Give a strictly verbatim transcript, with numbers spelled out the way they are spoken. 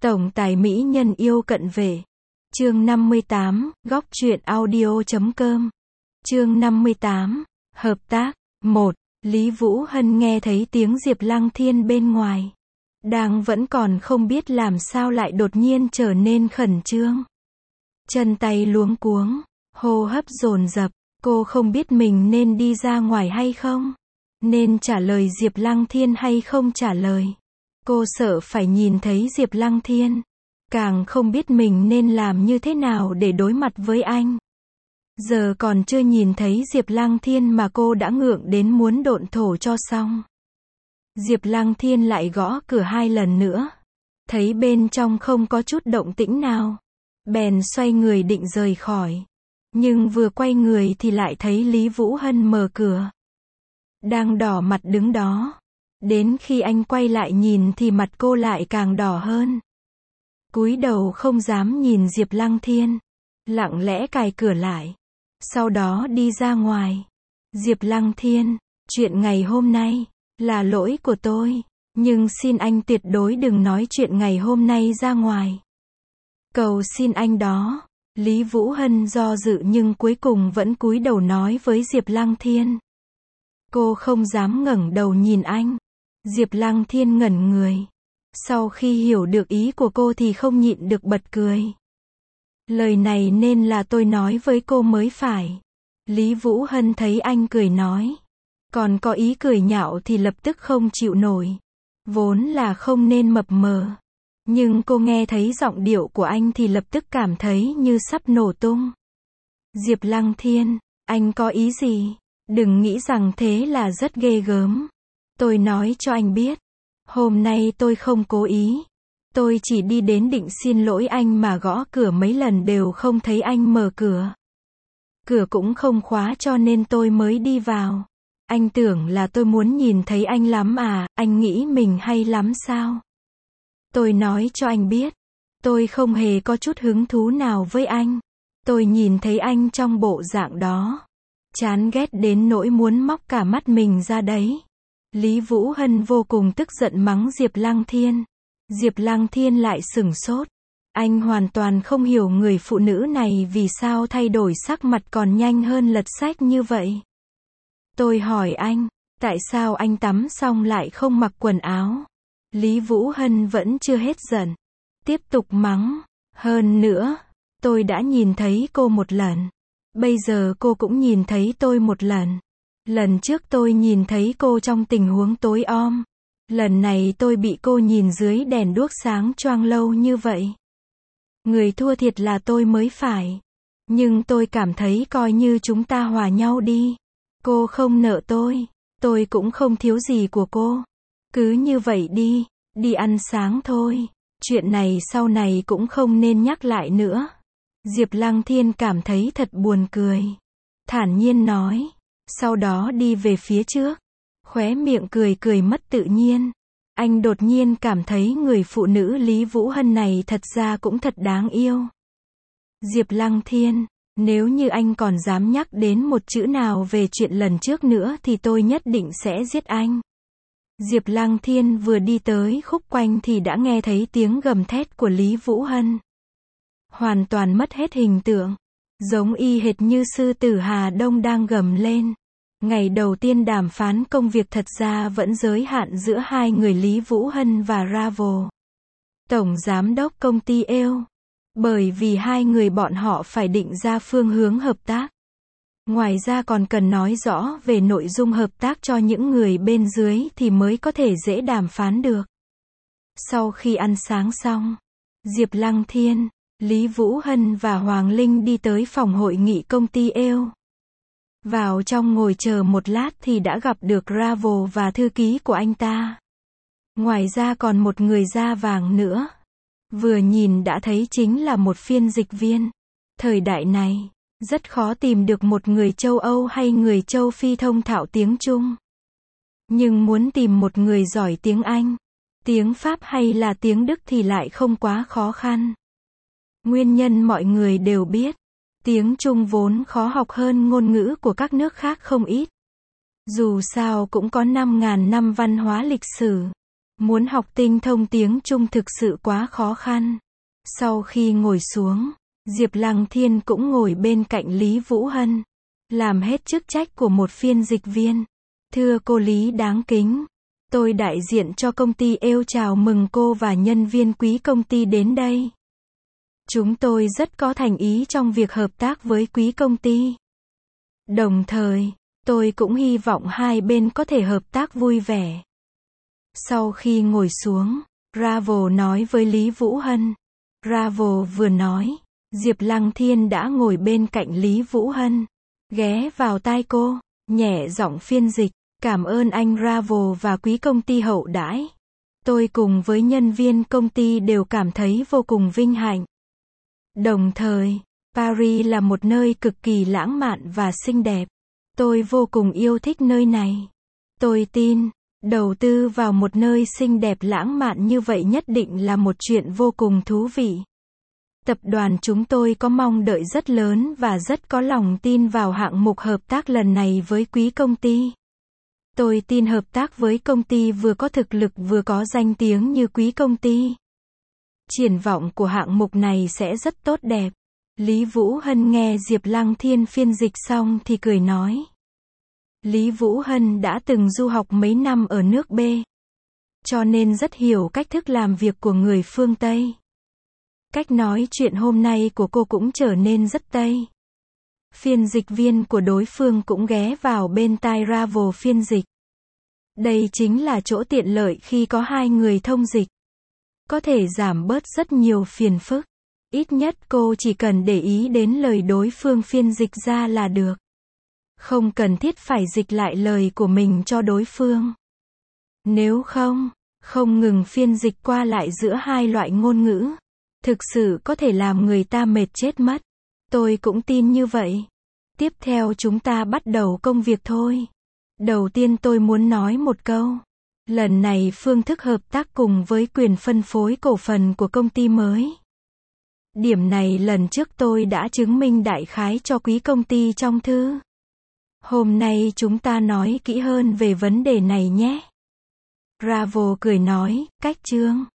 Tổng tài mỹ nhân yêu cận vệ. Chương năm mươi tám, góc truyện audio chấm com. Chương năm mươi tám, hợp tác. một. Lý Vũ Hân nghe thấy tiếng Diệp Lăng Thiên bên ngoài. Đang vẫn còn không biết làm sao lại đột nhiên trở nên khẩn trương. Chân tay luống cuống, hô hấp dồn dập, cô không biết mình nên đi ra ngoài hay không, nên trả lời Diệp Lăng Thiên hay không trả lời. Cô sợ phải nhìn thấy Diệp Lăng Thiên, càng không biết mình nên làm như thế nào để đối mặt với anh. Giờ còn chưa nhìn thấy Diệp Lăng Thiên mà cô đã ngượng đến muốn độn thổ cho xong. Diệp Lăng Thiên lại gõ cửa hai lần nữa. Thấy bên trong không có chút động tĩnh nào, bèn xoay người định rời khỏi. Nhưng vừa quay người thì lại thấy Lý Vũ Hân mở cửa. Đang đỏ mặt đứng đó. Đến khi anh quay lại nhìn thì mặt cô lại càng đỏ hơn. Cúi đầu không dám nhìn Diệp Lăng Thiên. Lặng lẽ cài cửa lại. Sau đó đi ra ngoài. Diệp Lăng Thiên, chuyện ngày hôm nay là lỗi của tôi, nhưng xin anh tuyệt đối đừng nói chuyện ngày hôm nay ra ngoài. Cầu xin anh đó. Lý Vũ Hân do dự nhưng cuối cùng vẫn cúi đầu nói với Diệp Lăng Thiên. Cô không dám ngẩng đầu nhìn anh. Diệp Lăng Thiên ngẩn người. Sau khi hiểu được ý của cô thì không nhịn được bật cười. Lời này nên là tôi nói với cô mới phải. Lý Vũ Hân thấy anh cười nói. Còn có ý cười nhạo thì lập tức không chịu nổi. Vốn là không nên mập mờ. Nhưng cô nghe thấy giọng điệu của anh thì lập tức cảm thấy như sắp nổ tung. Diệp Lăng Thiên, anh có ý gì? Đừng nghĩ rằng thế là rất ghê gớm. Tôi nói cho anh biết. Hôm nay tôi không cố ý. Tôi chỉ đi đến định xin lỗi anh mà gõ cửa mấy lần đều không thấy anh mở cửa. Cửa cũng không khóa cho nên tôi mới đi vào. Anh tưởng là tôi muốn nhìn thấy anh lắm à, anh nghĩ mình hay lắm sao? Tôi nói cho anh biết. Tôi không hề có chút hứng thú nào với anh. Tôi nhìn thấy anh trong bộ dạng đó. Chán ghét đến nỗi muốn móc cả mắt mình ra đấy. Lý Vũ Hân vô cùng tức giận mắng Diệp Lăng Thiên. Diệp Lăng Thiên lại sửng sốt. Anh hoàn toàn không hiểu người phụ nữ này vì sao thay đổi sắc mặt còn nhanh hơn lật sách như vậy. Tôi hỏi anh, tại sao anh tắm xong lại không mặc quần áo? Lý Vũ Hân vẫn chưa hết giận. Tiếp tục mắng. Hơn nữa, tôi đã nhìn thấy cô một lần. Bây giờ cô cũng nhìn thấy tôi một lần. Lần trước tôi nhìn thấy cô trong tình huống tối om. Lần này tôi bị cô nhìn dưới đèn đuốc sáng choang lâu như vậy. Người thua thiệt là tôi mới phải. Nhưng tôi cảm thấy coi như chúng ta hòa nhau đi. Cô không nợ tôi. Tôi cũng không thiếu gì của cô. Cứ như vậy đi. Đi ăn sáng thôi. Chuyện này sau này cũng không nên nhắc lại nữa. Diệp Lăng Thiên cảm thấy thật buồn cười. Thản nhiên nói. Sau đó đi về phía trước. Khóe miệng cười cười mất tự nhiên. Anh đột nhiên cảm thấy người phụ nữ Lý Vũ Hân này thật ra cũng thật đáng yêu. Diệp Lăng Thiên, nếu như anh còn dám nhắc đến một chữ nào về chuyện lần trước nữa thì tôi nhất định sẽ giết anh. Diệp Lăng Thiên vừa đi tới khúc quanh thì đã nghe thấy tiếng gầm thét của Lý Vũ Hân. Hoàn toàn mất hết hình tượng. Giống y hệt như sư tử Hà Đông đang gầm lên. Ngày đầu tiên đàm phán công việc thật ra vẫn giới hạn giữa hai người Lý Vũ Hân và Ravel, tổng giám đốc công ty e o. Bởi vì hai người bọn họ phải định ra phương hướng hợp tác. Ngoài ra còn cần nói rõ về nội dung hợp tác cho những người bên dưới thì mới có thể dễ đàm phán được. Sau khi ăn sáng xong, Diệp Lăng Thiên, Lý Vũ Hân và Hoàng Linh đi tới phòng hội nghị công ty e o. Vào trong ngồi chờ một lát thì đã gặp được Ravel và thư ký của anh ta. Ngoài ra còn một người da vàng nữa. Vừa nhìn đã thấy chính là một phiên dịch viên. Thời đại này, rất khó tìm được một người châu Âu hay người châu Phi thông thạo tiếng Trung. Nhưng muốn tìm một người giỏi tiếng Anh, tiếng Pháp hay là tiếng Đức thì lại không quá khó khăn. Nguyên nhân mọi người đều biết. Tiếng Trung vốn khó học hơn ngôn ngữ của các nước khác không ít. Dù sao cũng có năm ngàn năm văn hóa lịch sử. Muốn học tinh thông tiếng Trung thực sự quá khó khăn. Sau khi ngồi xuống, Diệp Lăng Thiên cũng ngồi bên cạnh Lý Vũ Hân, làm hết chức trách của một phiên dịch viên. Thưa cô Lý đáng kính, tôi đại diện cho công ty êu chào mừng cô và nhân viên quý công ty đến đây. Chúng tôi rất có thành ý trong việc hợp tác với quý công ty. Đồng thời, tôi cũng hy vọng hai bên có thể hợp tác vui vẻ. Sau khi ngồi xuống, Bravo nói với Lý Vũ Hân. Bravo vừa nói, Diệp Lăng Thiên đã ngồi bên cạnh Lý Vũ Hân, ghé vào tai cô, nhẹ giọng phiên dịch. Cảm ơn anh Bravo và quý công ty hậu đãi. Tôi cùng với nhân viên công ty đều cảm thấy vô cùng vinh hạnh. Đồng thời, Paris là một nơi cực kỳ lãng mạn và xinh đẹp. Tôi vô cùng yêu thích nơi này. Tôi tin, đầu tư vào một nơi xinh đẹp lãng mạn như vậy nhất định là một chuyện vô cùng thú vị. Tập đoàn chúng tôi có mong đợi rất lớn và rất có lòng tin vào hạng mục hợp tác lần này với quý công ty. Tôi tin hợp tác với công ty vừa có thực lực vừa có danh tiếng như quý công ty. Triển vọng của hạng mục này sẽ rất tốt đẹp. Lý Vũ Hân nghe Diệp Lăng Thiên phiên dịch xong thì cười nói. Lý Vũ Hân đã từng du học mấy năm ở nước B, cho nên rất hiểu cách thức làm việc của người phương Tây. Cách nói chuyện hôm nay của cô cũng trở nên rất Tây. Phiên dịch viên của đối phương cũng ghé vào bên tai Bravo phiên dịch. Đây chính là chỗ tiện lợi khi có hai người thông dịch. Có thể giảm bớt rất nhiều phiền phức. Ít nhất cô chỉ cần để ý đến lời đối phương phiên dịch ra là được. Không cần thiết phải dịch lại lời của mình cho đối phương. Nếu không, không ngừng phiên dịch qua lại giữa hai loại ngôn ngữ, thực sự có thể làm người ta mệt chết mất. Tôi cũng tin như vậy. Tiếp theo chúng ta bắt đầu công việc thôi. Đầu tiên tôi muốn nói một câu. Lần này phương thức hợp tác cùng với quyền phân phối cổ phần của công ty mới. Điểm này lần trước tôi đã chứng minh đại khái cho quý công ty trong thư. Hôm nay chúng ta nói kỹ hơn về vấn đề này nhé. Bravo cười nói, cách chương.